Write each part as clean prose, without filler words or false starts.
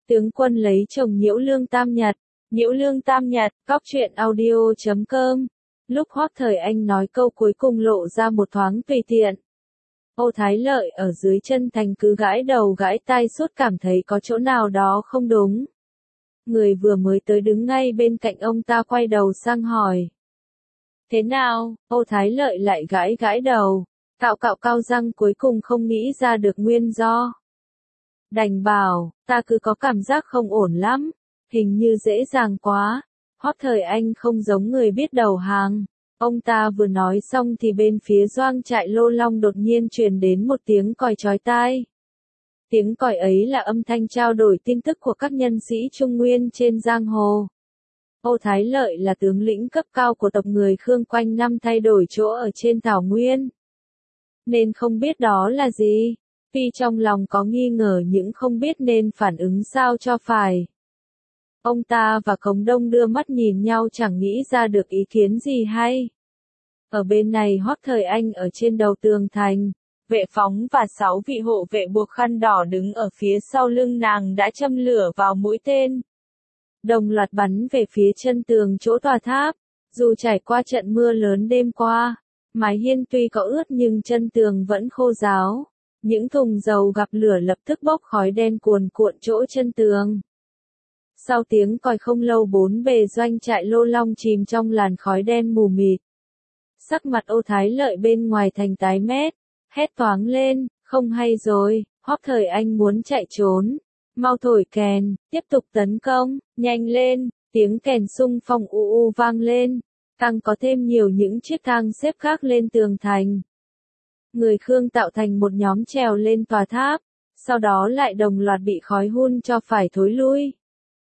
Tướng quân lấy chồng Nhiễu Lương Tam Nhật. Nhiễu Lương Tam Nhật, góc truyện audio.com. Lúc Hoắc Thời Anh nói câu cuối cùng lộ ra một thoáng tùy tiện. Âu Thái Lợi ở dưới chân thành cứ gãi đầu gãi tai suốt cảm thấy có chỗ nào đó không đúng. Người vừa mới tới đứng ngay bên cạnh ông ta quay đầu sang hỏi. Thế nào? Âu Thái Lợi lại gãi gãi đầu, cạo cao răng cuối cùng không nghĩ ra được nguyên do. Đành bảo, ta cứ có cảm giác không ổn lắm, hình như dễ dàng quá. Hoắc Thời Anh không giống người biết đầu hàng. Ông ta vừa nói xong thì bên phía doanh trại Lô Long đột nhiên truyền đến một tiếng còi chói tai. Tiếng còi ấy là âm thanh trao đổi tin tức của các nhân sĩ Trung Nguyên trên giang hồ. Âu Thái Lợi là tướng lĩnh cấp cao của tộc người Khương quanh năm thay đổi chỗ ở trên Thảo Nguyên, nên không biết đó là gì. Tuy trong lòng có nghi ngờ nhưng không biết nên phản ứng sao cho phải. Ông ta và Cống Đông đưa mắt nhìn nhau chẳng nghĩ ra được ý kiến gì hay. Ở bên này Hoắc Thời Anh ở trên đầu tường thành, vệ phóng và 6 vị hộ vệ buộc khăn đỏ đứng ở phía sau lưng nàng đã châm lửa vào mũi tên. Đồng loạt bắn về phía chân tường chỗ tòa tháp. Dù trải qua trận mưa lớn đêm qua, mái hiên tuy có ướt nhưng chân tường vẫn khô ráo. Những thùng dầu gặp lửa lập tức bốc khói đen cuồn cuộn chỗ chân tường. Sau tiếng còi không lâu bốn bề doanh trại Lô Long chìm trong làn khói đen mù mịt. Sắc mặt Âu Thái Lợi bên ngoài thành tái mét, hét toáng lên, không hay rồi, Hoắc Thời Anh muốn chạy trốn. Mau thổi kèn, tiếp tục tấn công, nhanh lên, tiếng kèn xung phong u vang lên, càng có thêm nhiều những chiếc thang xếp khác lên tường thành. Người Khương tạo thành một nhóm trèo lên tòa tháp, sau đó lại đồng loạt bị khói hun cho phải thối lui.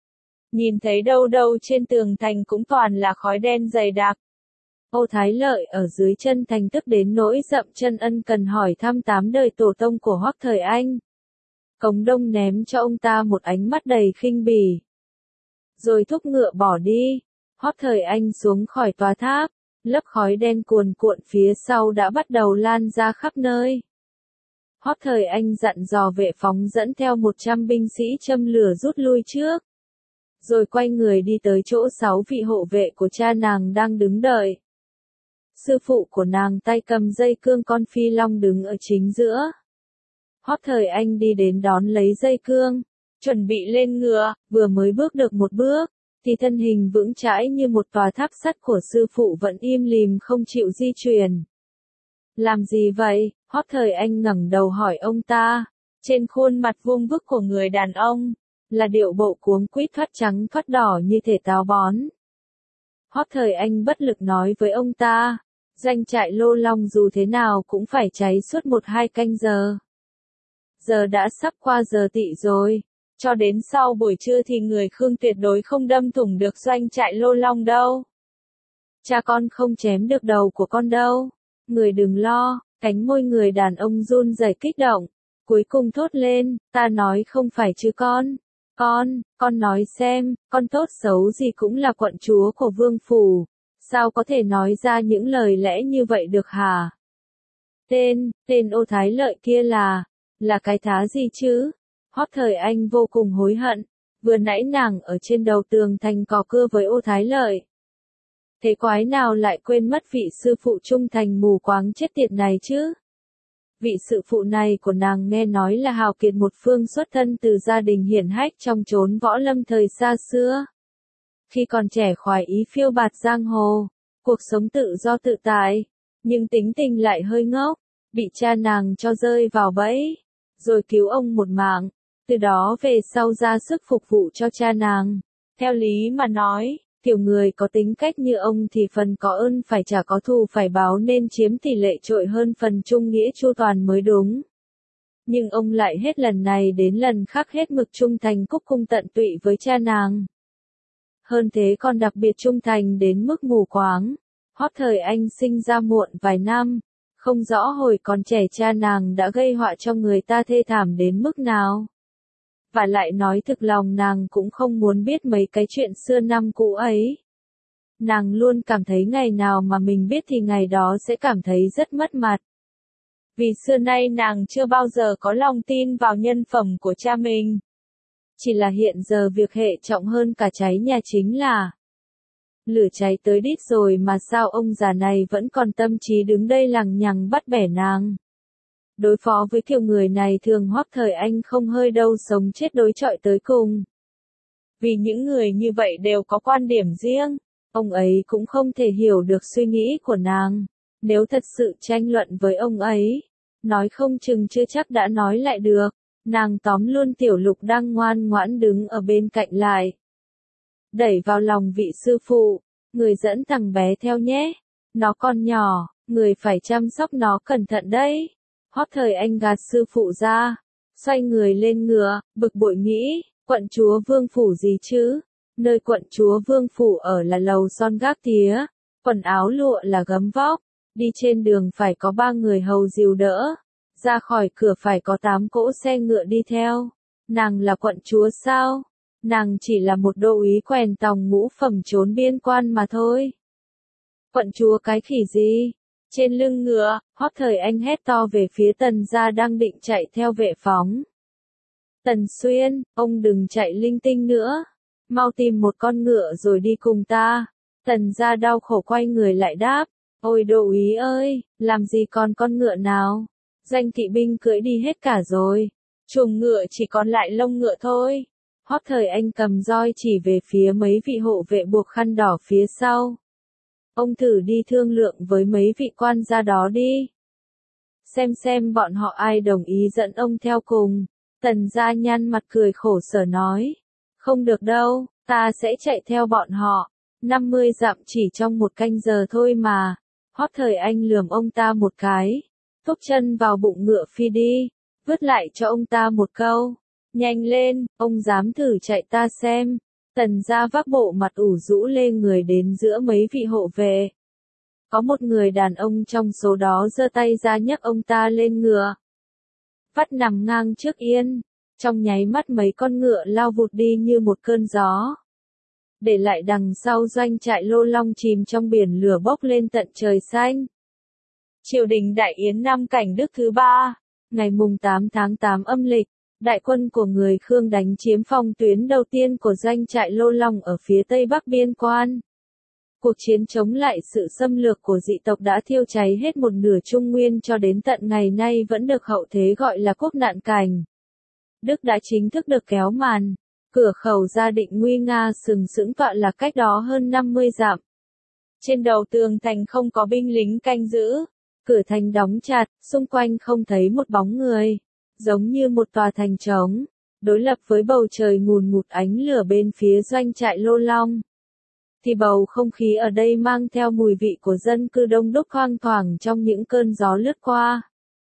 Nhìn thấy đâu trên tường thành cũng toàn là khói đen dày đặc. Âu Thái Lợi ở dưới chân thành tức đến nỗi dậm chân ân cần hỏi thăm 8 đời tổ tông của Hoắc Thời Anh. Cống Đông ném cho ông ta một ánh mắt đầy khinh bỉ, rồi thúc ngựa bỏ đi. Hoắc Thời Anh xuống khỏi tòa tháp, lớp khói đen cuồn cuộn phía sau đã bắt đầu lan ra khắp nơi. Hoắc Thời Anh dặn dò vệ phóng dẫn theo 100 binh sĩ châm lửa rút lui trước, rồi quay người đi tới chỗ 6 vị hộ vệ của cha nàng đang đứng đợi. Sư phụ của nàng tay cầm dây cương con phi long đứng ở chính giữa. Hoắc Thời Anh đi đến đón lấy dây cương, chuẩn bị lên ngựa, vừa mới bước được một bước, thì thân hình vững chãi như một tòa tháp sắt của sư phụ vẫn im lìm không chịu di chuyển. Làm gì vậy? Hoắc Thời Anh ngẩng đầu hỏi ông ta. Trên khuôn mặt vuông vức của người đàn ông là điệu bộ cuống quýt thoát trắng thoát đỏ như thể táo bón. Hoắc Thời Anh bất lực nói với ông ta, doanh trại Lô Long dù thế nào cũng phải cháy suốt 1-2 canh giờ. Giờ đã sắp qua giờ tỵ rồi, cho đến sau buổi trưa thì người Khương tuyệt đối không đâm thủng được doanh trại Lô Long đâu. Cha con không chém được đầu của con đâu. Người đừng lo, cánh môi người đàn ông run rẩy kích động, cuối cùng thốt lên, ta nói không phải chứ con. Con nói xem, con tốt xấu gì cũng là quận chúa của vương phủ, sao có thể nói ra những lời lẽ như vậy được hả? Tên Âu Thái Lợi kia là cái thá gì chứ? Hoắc Thời Anh vô cùng hối hận, vừa nãy nàng ở trên đầu tường thành cò cưa với Âu Thái Lợi. Thế quái nào lại quên mất vị sư phụ trung thành mù quáng chết tiệt này chứ? Vị sư phụ này của nàng nghe nói là hào kiệt một phương xuất thân từ gia đình hiển hách trong chốn võ lâm thời xa xưa. Khi còn trẻ khoái ý phiêu bạt giang hồ, cuộc sống tự do tự tại, nhưng tính tình lại hơi ngốc, bị cha nàng cho rơi vào bẫy, rồi cứu ông một mạng, từ đó về sau ra sức phục vụ cho cha nàng. Theo lý mà nói, kiểu người có tính cách như ông thì phần có ơn phải trả có thù phải báo nên chiếm tỷ lệ trội hơn phần trung nghĩa chu toàn mới đúng. Nhưng ông lại hết lần này đến lần khác hết mực trung thành cúc cung tận tụy với cha nàng. Hơn thế còn đặc biệt trung thành đến mức mù quáng. Hoắc Thời Anh sinh ra muộn vài năm, không rõ hồi còn trẻ cha nàng đã gây họa cho người ta thê thảm đến mức nào. Và lại nói thực lòng nàng cũng không muốn biết mấy cái chuyện xưa năm cũ ấy. Nàng luôn cảm thấy ngày nào mà mình biết thì ngày đó sẽ cảm thấy rất mất mặt. Vì xưa nay nàng chưa bao giờ có lòng tin vào nhân phẩm của cha mình. Chỉ là hiện giờ việc hệ trọng hơn cả cháy nhà chính là lửa cháy tới đít rồi mà sao ông già này vẫn còn tâm trí đứng đây lằng nhằng bắt bẻ nàng. Đối phó với kiểu người này thường Hoắc Thời Anh không hơi đâu sống chết đối chọi tới cùng. Vì những người như vậy đều có quan điểm riêng, ông ấy cũng không thể hiểu được suy nghĩ của nàng. Nếu thật sự tranh luận với ông ấy, nói không chừng chưa chắc đã nói lại được. Nàng tóm luôn Tiểu Lục đang ngoan ngoãn đứng ở bên cạnh lại. Đẩy vào lòng vị sư phụ, người dẫn thằng bé theo nhé. Nó còn nhỏ, người phải chăm sóc nó cẩn thận đấy. Hoắc Thời Anh gạt sư phụ ra, xoay người lên ngựa, bực bội nghĩ, quận chúa vương phủ gì chứ? Nơi quận chúa vương phủ ở là lầu son gác tía, quần áo lụa là gấm vóc, đi trên đường phải có 3 người hầu dìu đỡ, ra khỏi cửa phải có 8 cỗ xe ngựa đi theo. Nàng là quận chúa sao? Nàng chỉ là một đô úy quèn tòng ngũ phẩm trốn biên quan mà thôi. Quận chúa cái khỉ gì? Trên lưng ngựa, Hoắc Thời Anh hét to về phía Tần gia đang định chạy theo vệ phóng. Tần Xuyên, ông đừng chạy linh tinh nữa. Mau tìm một con ngựa rồi đi cùng ta. Tần gia đau khổ quay người lại đáp. Ôi đô úy ơi, làm gì còn con ngựa nào? Danh kỵ binh cưỡi đi hết cả rồi. Chuồng ngựa chỉ còn lại lông ngựa thôi. Hoắc Thời Anh cầm roi chỉ về phía mấy vị hộ vệ buộc khăn đỏ phía sau. Ông thử đi thương lượng với mấy vị quan gia đó đi. Xem bọn họ ai đồng ý dẫn ông theo cùng. Tần gia nhăn mặt cười khổ sở nói. Không được đâu, ta sẽ chạy theo bọn họ. 50 dặm chỉ trong 1 canh giờ thôi mà. Hoắc Thời Anh lườm ông ta một cái. Thúc chân vào bụng ngựa phi đi. Vứt lại cho ông ta một câu. Nhanh lên, ông dám thử chạy ta xem. Tần gia vác bộ mặt ủ rũ lê người đến giữa mấy vị hộ vệ. Có một người đàn ông trong số đó giơ tay ra nhấc ông ta lên ngựa. Vắt nằm ngang trước yên. Trong nháy mắt mấy con ngựa lao vụt đi như một cơn gió. Để lại đằng sau doanh trại Lô Long chìm trong biển lửa bốc lên tận trời xanh. Triều đình Đại Yến năm Cảnh Đức thứ 3, ngày mùng 8 tháng 8 âm lịch. Đại quân của người Khương đánh chiếm phòng tuyến đầu tiên của doanh trại Lô Long ở phía tây bắc biên quan. Cuộc chiến chống lại sự xâm lược của dị tộc đã thiêu cháy hết một nửa Trung Nguyên cho đến tận ngày nay vẫn được hậu thế gọi là quốc nạn cảnh. Đức đã chính thức được kéo màn. Cửa khẩu Gia Định nguy nga sừng sững tọa lạc cách đó hơn 50 dặm. Trên đầu tường thành không có binh lính canh giữ. Cửa thành đóng chặt, xung quanh không thấy một bóng người. Giống như một tòa thành trống, đối lập với bầu trời ngùn ngụt ánh lửa bên phía doanh trại Lô Long. Thì bầu không khí ở đây mang theo mùi vị của dân cư đông đúc thoang thoảng trong những cơn gió lướt qua.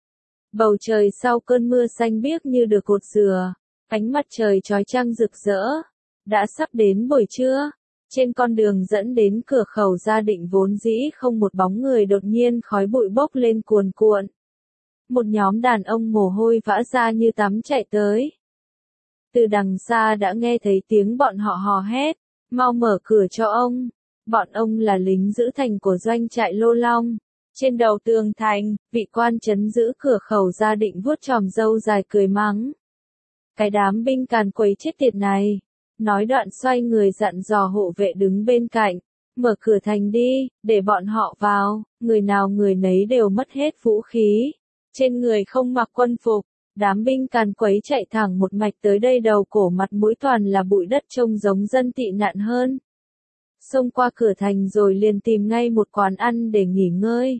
Bầu trời sau cơn mưa xanh biếc như được cột dừa, ánh mặt trời chói chang rực rỡ. Đã sắp đến buổi trưa, trên con đường dẫn đến cửa khẩu Gia Định vốn dĩ không một bóng người đột nhiên khói bụi bốc lên cuồn cuộn. Một nhóm đàn ông mồ hôi vã ra như tắm chạy tới. Từ đằng xa đã nghe thấy tiếng bọn họ hò hét, mau mở cửa cho ông. Bọn ông là lính giữ thành của doanh trại Lô Long. Trên đầu tường thành, vị quan trấn giữ cửa khẩu Gia Định vuốt chòm râu dài cười mắng. Cái đám binh càn quấy chết tiệt này. Nói đoạn xoay người dặn dò hộ vệ đứng bên cạnh. Mở cửa thành đi, để bọn họ vào. Người nào người nấy đều mất hết vũ khí. Trên người không mặc quân phục, đám binh càn quấy chạy thẳng một mạch tới đây, đầu cổ mặt mũi toàn là bụi đất trông giống dân tị nạn hơn. Xông qua cửa thành rồi liền tìm ngay một quán ăn để nghỉ ngơi.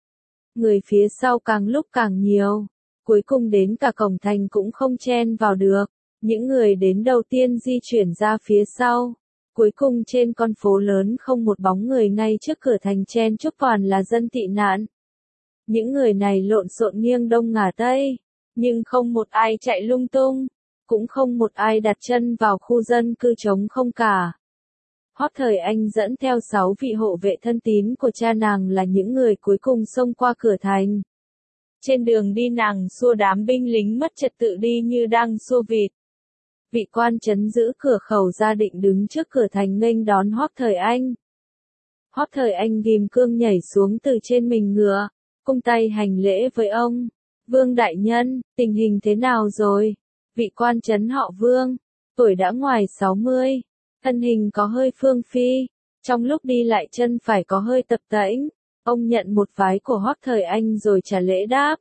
Người phía sau càng lúc càng nhiều, cuối cùng đến cả cổng thành cũng không chen vào được. Những người đến đầu tiên di chuyển ra phía sau. Cuối cùng trên con phố lớn không một bóng người, ngay trước cửa thành chen chúc toàn là dân tị nạn. Những người này lộn xộn nghiêng đông ngả tây, nhưng không một ai chạy lung tung, cũng không một ai đặt chân vào khu dân cư trống không cả. Hoắc Thời Anh dẫn theo 6 vị hộ vệ thân tín của cha nàng là những người cuối cùng xông qua cửa thành. Trên đường đi nàng xua đám binh lính mất trật tự đi như đang xua vịt. Vị quan trấn giữ cửa khẩu Gia Định đứng trước cửa thành nghênh đón Hoắc Thời Anh. Hoắc Thời Anh ghim cương nhảy xuống từ trên mình ngựa, cung tay hành lễ với ông. Vương đại nhân, tình hình thế nào rồi? Vị quan trấn họ Vương, tuổi đã ngoài 60, thân hình có hơi phương phi, trong lúc đi lại chân phải có hơi tập tễnh. Ông nhận một vái của Hoắc Thời Anh rồi trả lễ đáp.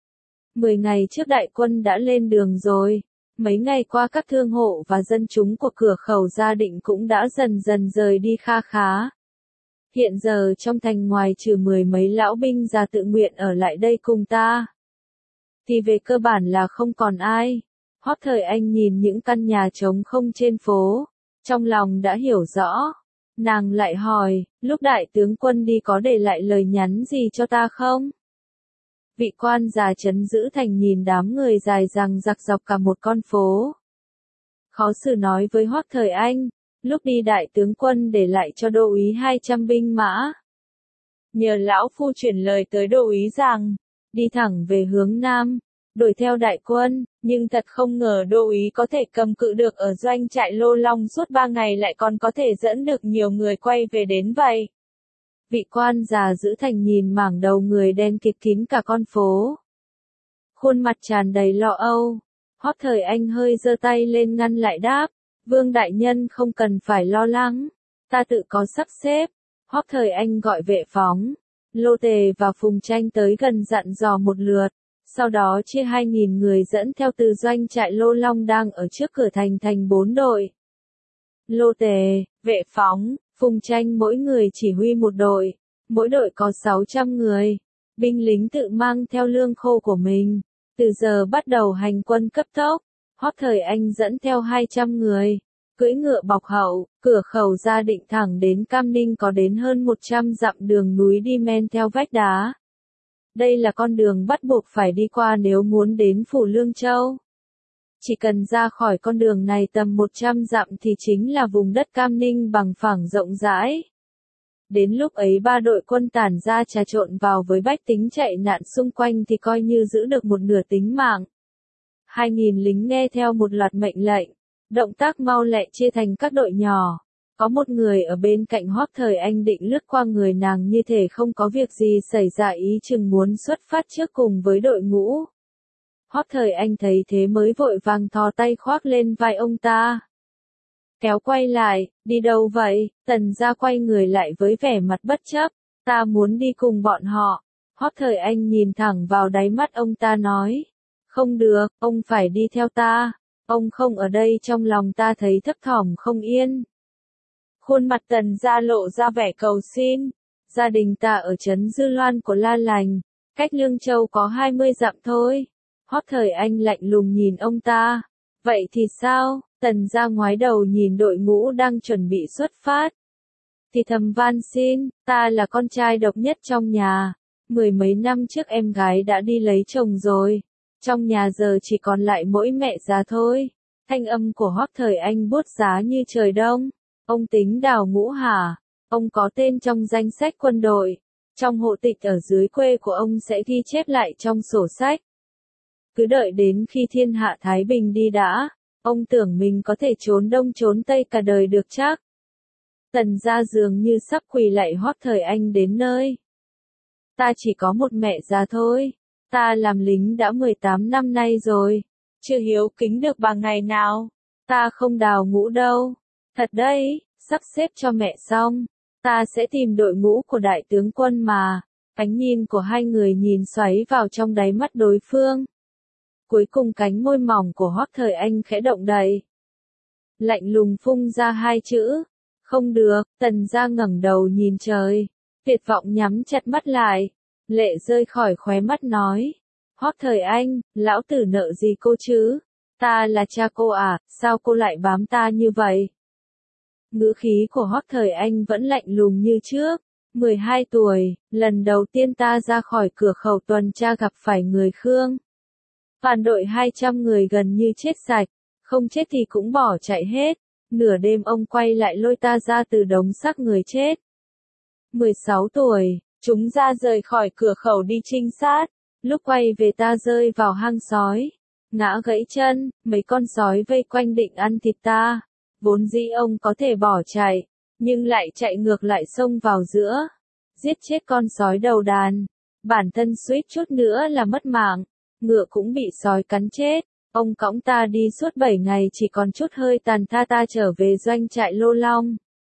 10 ngày trước đại quân đã lên đường rồi. Mấy ngày qua các thương hộ và dân chúng của cửa khẩu Gia Định cũng đã dần dần rời đi kha khá. Hiện giờ trong thành ngoài trừ 10 mấy lão binh già tự nguyện ở lại đây cùng ta, thì về cơ bản là không còn ai. Hoắc Thời Anh nhìn những căn nhà trống không trên phố, trong lòng đã hiểu rõ. Nàng lại hỏi, lúc đại tướng quân đi có để lại lời nhắn gì cho ta không? Vị quan già trấn giữ thành nhìn đám người dài dằng dặc dọc cả một con phố. Khó xử nói với Hoắc Thời Anh, lúc đi đại tướng quân để lại cho đô úy 200 binh mã. Nhờ lão phu chuyển lời tới đô úy rằng, đi thẳng về hướng Nam, đuổi theo đại quân, nhưng thật không ngờ đô úy có thể cầm cự được ở doanh trại Lô Long suốt 3 ngày lại còn có thể dẫn được nhiều người quay về đến vậy. Vị quan già giữ thành nhìn mảng đầu người đen kịt kín cả con phố. Khuôn mặt tràn đầy lo âu. Hoắc Thời Anh hơi giơ tay lên ngăn lại đáp, Vương đại nhân không cần phải lo lắng, ta tự có sắp xếp. Hoắc Thời Anh gọi vệ phóng, Lô Tề và Phùng Tranh tới gần dặn dò một lượt, sau đó chia 2.000 người dẫn theo từ doanh trại Lô Long đang ở trước cửa thành thành 4 đội. Lô Tề, vệ phóng, Phùng Tranh mỗi người chỉ huy một đội, mỗi đội có 600 người, binh lính tự mang theo lương khô của mình. Từ giờ bắt đầu hành quân cấp tốc, Hoắc Thời Anh dẫn theo 200 người, cưỡi ngựa bọc hậu, cửa khẩu Gia Định thẳng đến Cam Ninh có đến hơn 100 dặm đường núi đi men theo vách đá. Đây là con đường bắt buộc phải đi qua nếu muốn đến phủ Lương Châu. Chỉ cần ra khỏi con đường này tầm 100 dặm thì chính là vùng đất Cam Ninh bằng phẳng rộng rãi. Đến lúc ấy 3 đội quân tản ra trà trộn vào với bách tính chạy nạn xung quanh thì coi như giữ được một nửa tính mạng. 2.000 lính nghe theo một loạt mệnh lệnh, động tác mau lẹ chia thành các đội nhỏ. Có một người ở bên cạnh Hoắc Thời Anh định lướt qua người nàng như thể không có việc gì xảy ra ý chừng muốn xuất phát trước cùng với đội ngũ. Hoắc Thời Anh thấy thế mới vội vàng thò tay khoác lên vai ông ta. Kéo quay lại, đi đâu vậy? Tần gia quay người lại với vẻ mặt bất chấp, ta muốn đi cùng bọn họ. Hoắc Thời Anh nhìn thẳng vào đáy mắt ông ta nói, không được, ông phải đi theo ta, ông không ở đây trong lòng ta thấy thấp thỏm không yên. Khuôn mặt Tần gia lộ ra vẻ cầu xin, gia đình ta ở trấn Dư Loan của La Lành, cách Lương Châu có 20 dặm thôi. Hoắc Thời Anh lạnh lùng nhìn ông ta, vậy thì sao? Tần gia ngoái đầu nhìn đội ngũ đang chuẩn bị xuất phát. Thì thầm van xin, ta là con trai độc nhất trong nhà, 10 mấy năm trước em gái đã đi lấy chồng rồi, trong nhà giờ chỉ còn lại mỗi mẹ già thôi. Thanh âm của Hoắc Thời Anh buốt giá như trời đông. Ông tính đào ngũ hả? Ông có tên trong danh sách quân đội, trong hộ tịch ở dưới quê của ông sẽ ghi chép lại trong sổ sách. Cứ đợi đến khi thiên hạ Thái Bình đi đã, ông tưởng mình có thể trốn đông trốn tây cả đời được chắc. Tần gia dường như sắp quỳ lạy Hoắc Thời Anh đến nơi. Ta chỉ có một mẹ già thôi, ta làm lính đã 18 năm nay rồi, chưa hiếu kính được bằng ngày nào, ta không đào ngũ đâu. Thật đấy, sắp xếp cho mẹ xong, ta sẽ tìm đội ngũ của đại tướng quân mà. Ánh nhìn của hai người nhìn xoáy vào trong đáy mắt đối phương. Cuối cùng cánh môi mỏng của Hoắc Thời Anh khẽ động đậy. Lạnh lùng phun ra hai chữ, không được. Tần gia ngẩng đầu nhìn trời, tuyệt vọng nhắm chặt mắt lại, lệ rơi khỏi khóe mắt nói, Hoắc Thời Anh, lão tử nợ gì cô chứ? Ta là cha cô à, sao cô lại bám ta như vậy? Ngữ khí của Hoắc Thời Anh vẫn lạnh lùng như trước. 12 tuổi, lần đầu tiên ta ra khỏi cửa khẩu tuần tra gặp phải người Khương. Phản đội 200 người gần như chết sạch, không chết thì cũng bỏ chạy hết. Nửa đêm ông quay lại lôi ta ra từ đống xác người chết. 16 tuổi, chúng ra rời khỏi cửa khẩu đi trinh sát. Lúc quay về ta rơi vào hang sói, ngã gãy chân, mấy con sói vây quanh định ăn thịt ta. Vốn dĩ ông có thể bỏ chạy, nhưng lại chạy ngược lại xông vào giữa, giết chết con sói đầu đàn. Bản thân suýt chút nữa là mất mạng, ngựa cũng bị sói cắn chết. Ông cõng ta đi suốt 7 ngày chỉ còn chút hơi tàn tha ta trở về doanh trại Lô Long.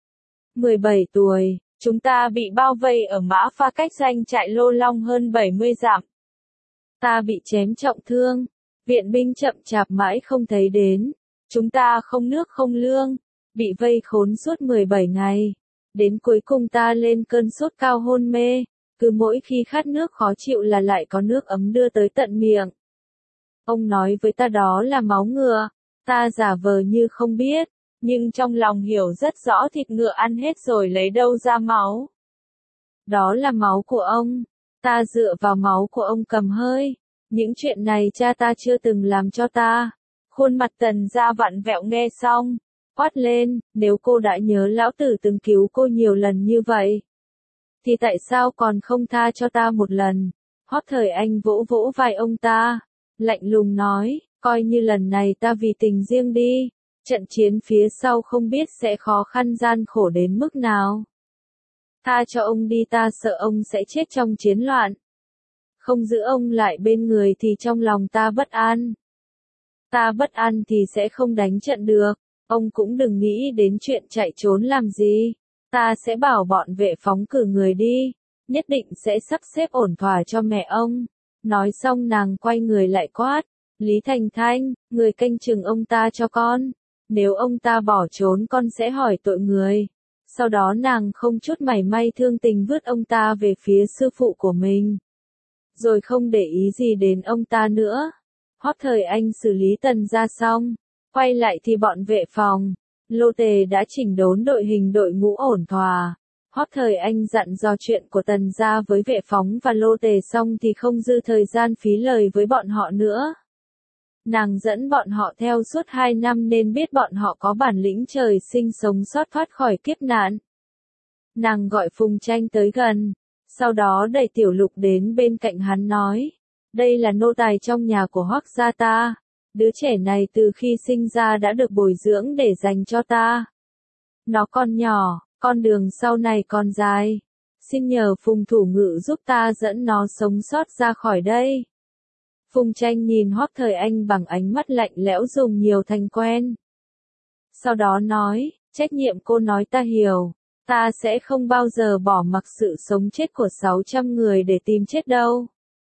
17 tuổi, chúng ta bị bao vây ở Mã Pha cách doanh trại Lô Long hơn 70 dặm. Ta bị chém trọng thương, viện binh chậm chạp mãi không thấy đến. Chúng ta không nước không lương, bị vây khốn suốt 17 ngày. Đến cuối cùng ta lên cơn sốt cao hôn mê, cứ mỗi khi khát nước khó chịu là lại có nước ấm đưa tới tận miệng. Ông nói với ta đó là máu ngựa, ta giả vờ như không biết, nhưng trong lòng hiểu rất rõ thịt ngựa ăn hết rồi lấy đâu ra máu. Đó là máu của ông, ta dựa vào máu của ông cầm hơi, những chuyện này cha ta chưa từng làm cho ta. Khuôn mặt Tần Gia vặn vẹo nghe xong, quát lên, nếu cô đã nhớ lão tử từng cứu cô nhiều lần như vậy, thì tại sao còn không tha cho ta một lần? Hoắc Thời Anh vỗ vỗ vai ông ta, lạnh lùng nói, coi như lần này ta vì tình riêng đi, trận chiến phía sau không biết sẽ khó khăn gian khổ đến mức nào. Tha cho ông đi, ta sợ ông sẽ chết trong chiến loạn. Không giữ ông lại bên người thì trong lòng ta bất an. Ta bất an thì sẽ không đánh trận được, ông cũng đừng nghĩ đến chuyện chạy trốn làm gì. Ta sẽ bảo bọn vệ phóng cử người đi, nhất định sẽ sắp xếp ổn thỏa cho mẹ ông. Nói xong nàng quay người lại quát, Lý Thành Thanh, người canh chừng ông ta cho con. Nếu ông ta bỏ trốn con sẽ hỏi tội người. Sau đó nàng không chút mảy may thương tình vứt ông ta về phía sư phụ của mình. Rồi không để ý gì đến ông ta nữa. Hoắc Thời Anh xử lý Tần Gia xong, quay lại thì bọn vệ phòng, Lô Tề đã chỉnh đốn đội hình đội ngũ ổn thỏa. Hoắc Thời Anh dặn dò chuyện của Tần Gia với vệ phóng và Lô Tề xong thì không dư thời gian phí lời với bọn họ nữa. Nàng dẫn bọn họ theo suốt 2 năm nên biết bọn họ có bản lĩnh trời sinh sống sót thoát khỏi kiếp nạn. Nàng gọi Phùng Tranh tới gần, sau đó đẩy Tiểu Lục đến bên cạnh hắn nói, đây là nô tài trong nhà của Hoắc gia ta, đứa trẻ này từ khi sinh ra đã được bồi dưỡng để dành cho ta. Nó còn nhỏ, con đường sau này còn dài, xin nhờ Phùng thủ ngự giúp ta dẫn nó sống sót ra khỏi đây. Phùng Tranh nhìn Hoắc Thời Anh bằng ánh mắt lạnh lẽo dùng nhiều thành quen. Sau đó nói, trách nhiệm cô nói ta hiểu, ta sẽ không bao giờ bỏ mặc sự sống chết của 600 người để tìm chết đâu.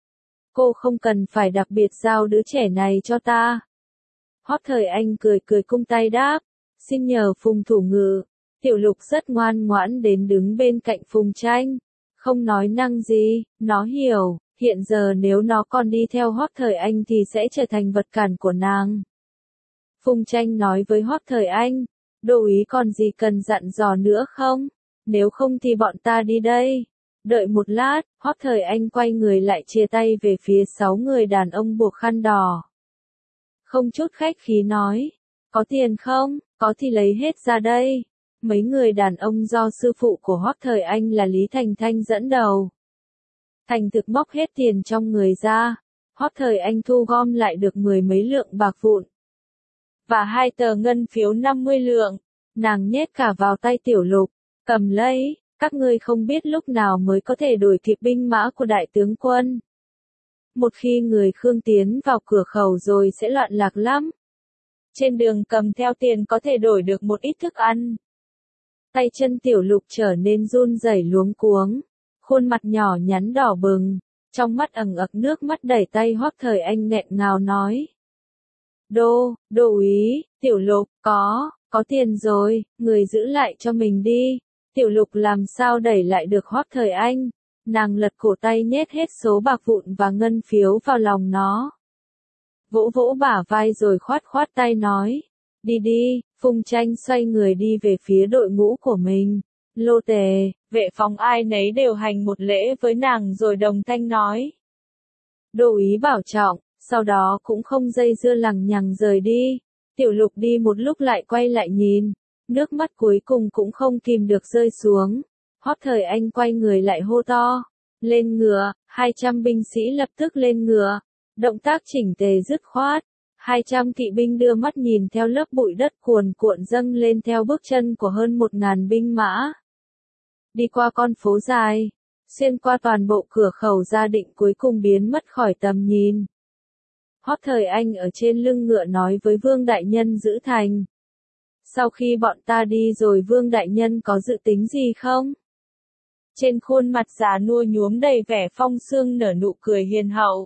Cô không cần phải đặc biệt giao đứa trẻ này cho ta. Hoắc Thời Anh cười cười cung tay đáp, xin nhờ Phùng thủ ngự. Tiểu Lục rất ngoan ngoãn đến đứng bên cạnh Phùng Tranh, không nói năng gì, nó hiểu, hiện giờ nếu nó còn đi theo Hoắc Thời Anh thì sẽ trở thành vật cản của nàng. Phùng Tranh nói với Hoắc Thời Anh, đô úy còn gì cần dặn dò nữa không? Nếu không thì bọn ta đi đây. Đợi một lát, Hoắc Thời Anh quay người lại chia tay về phía 6 người đàn ông buộc khăn đỏ. Không chút khách khí nói, có tiền không, có thì lấy hết ra đây. Mấy người đàn ông do sư phụ của Hoắc Thời Anh là Lý Thành Thanh dẫn đầu. Thành thực móc hết tiền trong người ra, Hoắc Thời Anh thu gom lại được 10 mấy lượng bạc vụn. Và 2 tờ ngân phiếu 50 lượng, nàng nhét cả vào tay Tiểu Lục, cầm lấy, các ngươi không biết lúc nào mới có thể đổi kịp binh mã của đại tướng quân. Một khi người Khương tiến vào cửa khẩu rồi sẽ loạn lạc lắm. Trên đường cầm theo tiền có thể đổi được một ít thức ăn. Tay chân Tiểu Lục trở nên run rẩy luống cuống, khuôn mặt nhỏ nhắn đỏ bừng, trong mắt ẩn ực nước mắt đẩy tay Hoắc Thời Anh nghẹn ngào nói. Đô úy, Tiểu Lục, có tiền rồi, người giữ lại cho mình đi. Tiểu Lục làm sao đẩy lại được Hoắc Thời Anh, nàng lật cổ tay nhét hết số bạc vụn và ngân phiếu vào lòng nó. Vỗ vỗ bả vai rồi khoát khoát tay nói, đi đi. Phùng Tranh xoay người đi về phía đội ngũ của mình. Lô Tề, vệ phòng ai nấy đều hành một lễ với nàng rồi đồng thanh nói. Đô úy bảo trọng, sau đó cũng không dây dưa lằng nhằng rời đi. Tiểu Lục đi một lúc lại quay lại nhìn, nước mắt cuối cùng cũng không kìm được rơi xuống. Hoắc Thời Anh quay người lại hô to, lên ngựa, 200 binh sĩ lập tức lên ngựa, động tác chỉnh tề dứt khoát. 200 kỵ binh đưa mắt nhìn theo lớp bụi đất cuồn cuộn dâng lên theo bước chân của hơn 1000 binh mã. Đi qua con phố dài, xuyên qua toàn bộ cửa khẩu Gia Định cuối cùng biến mất khỏi tầm nhìn. Hoắc Thời Anh ở trên lưng ngựa nói với Vương Đại Nhân giữ thành. Sau khi bọn ta đi rồi Vương Đại Nhân có dự tính gì không? Trên khuôn mặt già nua nhuốm đầy vẻ phong sương nở nụ cười hiền hậu.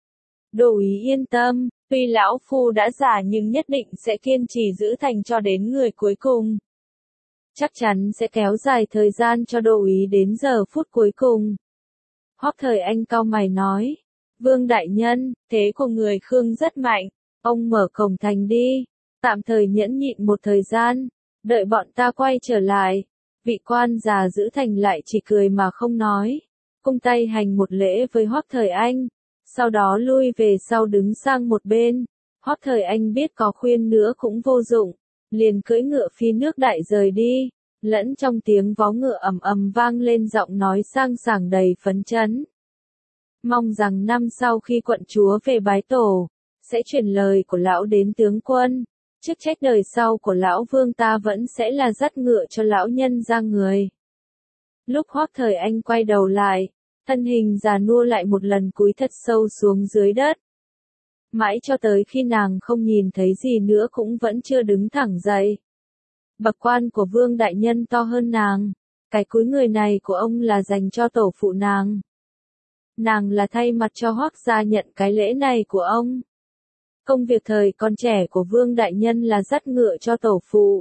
Đô úy yên tâm, tuy lão phu đã già nhưng nhất định sẽ kiên trì giữ thành cho đến người cuối cùng. Chắc chắn sẽ kéo dài thời gian cho đô úy đến giờ phút cuối cùng. Hoắc Thời Anh cau mày nói, Vương Đại Nhân, thế của người Khương rất mạnh, ông mở cổng thành đi, tạm thời nhẫn nhịn một thời gian, đợi bọn ta quay trở lại. Vị quan già giữ thành lại chỉ cười mà không nói, cung tay hành một lễ với Hoắc Thời Anh, sau đó lui về sau đứng sang một bên. Hoắc Thời Anh biết có khuyên nữa cũng vô dụng, liền cưỡi ngựa phi nước đại rời đi, lẫn trong tiếng vó ngựa ầm ầm vang lên giọng nói sang sảng đầy phấn chấn. Mong rằng năm sau khi quận chúa về bái tổ, sẽ truyền lời của lão đến tướng quân, chức trách đời sau của lão Vương ta vẫn sẽ là dắt ngựa cho lão nhân ra người. Lúc Hoắc Thời Anh quay đầu lại, thân hình già nua lại một lần cúi thật sâu xuống dưới đất. Mãi cho tới khi nàng không nhìn thấy gì nữa cũng vẫn chưa đứng thẳng dậy. Bậc quan của Vương Đại Nhân to hơn nàng, cái cúi người này của ông là dành cho tổ phụ nàng. Nàng là thay mặt cho Hoắc gia nhận cái lễ này của ông. Công việc thời còn trẻ của Vương Đại Nhân là dắt ngựa cho tổ phụ.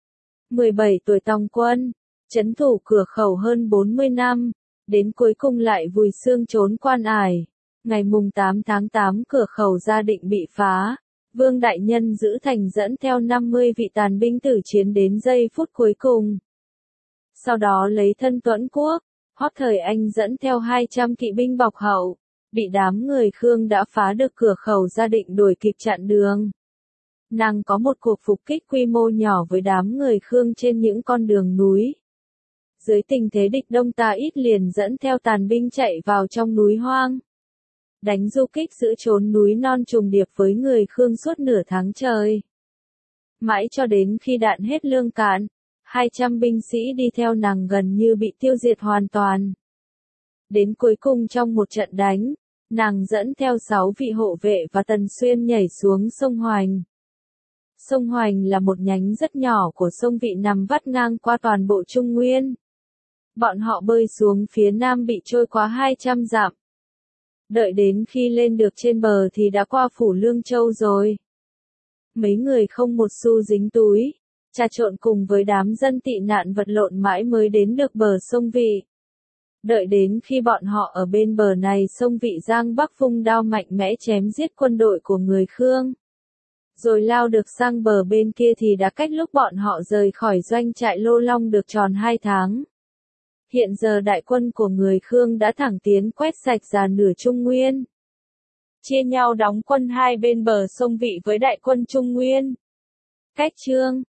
17 tuổi tòng quân, trấn thủ cửa khẩu hơn 40 năm, đến cuối cùng lại vùi xương trốn quan ải. Ngày mùng 8 tháng 8 cửa khẩu Gia Định bị phá, Vương Đại Nhân giữ thành dẫn theo 50 vị tàn binh tử chiến đến giây phút cuối cùng. Sau đó lấy thân Tuẫn Quốc, Hoắc Thời Anh dẫn theo 200 kỵ binh bọc hậu, bị đám người Khương đã phá được cửa khẩu Gia Định đuổi kịp chặn đường. Nàng có một cuộc phục kích quy mô nhỏ với đám người Khương trên những con đường núi. Dưới tình thế địch đông ta ít liền dẫn theo tàn binh chạy vào trong núi hoang. Đánh du kích giữ trốn núi non trùng điệp với người Khương suốt nửa tháng trời. Mãi cho đến khi đạn hết lương cạn, 200 binh sĩ đi theo nàng gần như bị tiêu diệt hoàn toàn. Đến cuối cùng trong một trận đánh, nàng dẫn theo 6 vị hộ vệ và Tần Xuyên nhảy xuống sông Hoành. Sông Hoành là một nhánh rất nhỏ của sông Vị nằm vắt ngang qua toàn bộ Trung Nguyên. Bọn họ bơi xuống phía nam bị trôi quá 200 dặm. Đợi đến khi lên được trên bờ thì đã qua phủ Lương Châu rồi. Mấy người không một xu dính túi, trà trộn cùng với đám dân tị nạn vật lộn mãi mới đến được bờ sông Vị. Đợi đến khi bọn họ ở bên bờ này sông Vị Giang Bắc vung đao mạnh mẽ chém giết quân đội của người Khương. Rồi lao được sang bờ bên kia thì đã cách lúc bọn họ rời khỏi doanh trại Lô Long được tròn 2 tháng. Hiện giờ đại quân của người Khương đã thẳng tiến quét sạch già nửa Trung Nguyên. Chia nhau đóng quân hai bên bờ sông Vị với đại quân Trung Nguyên. Cách chương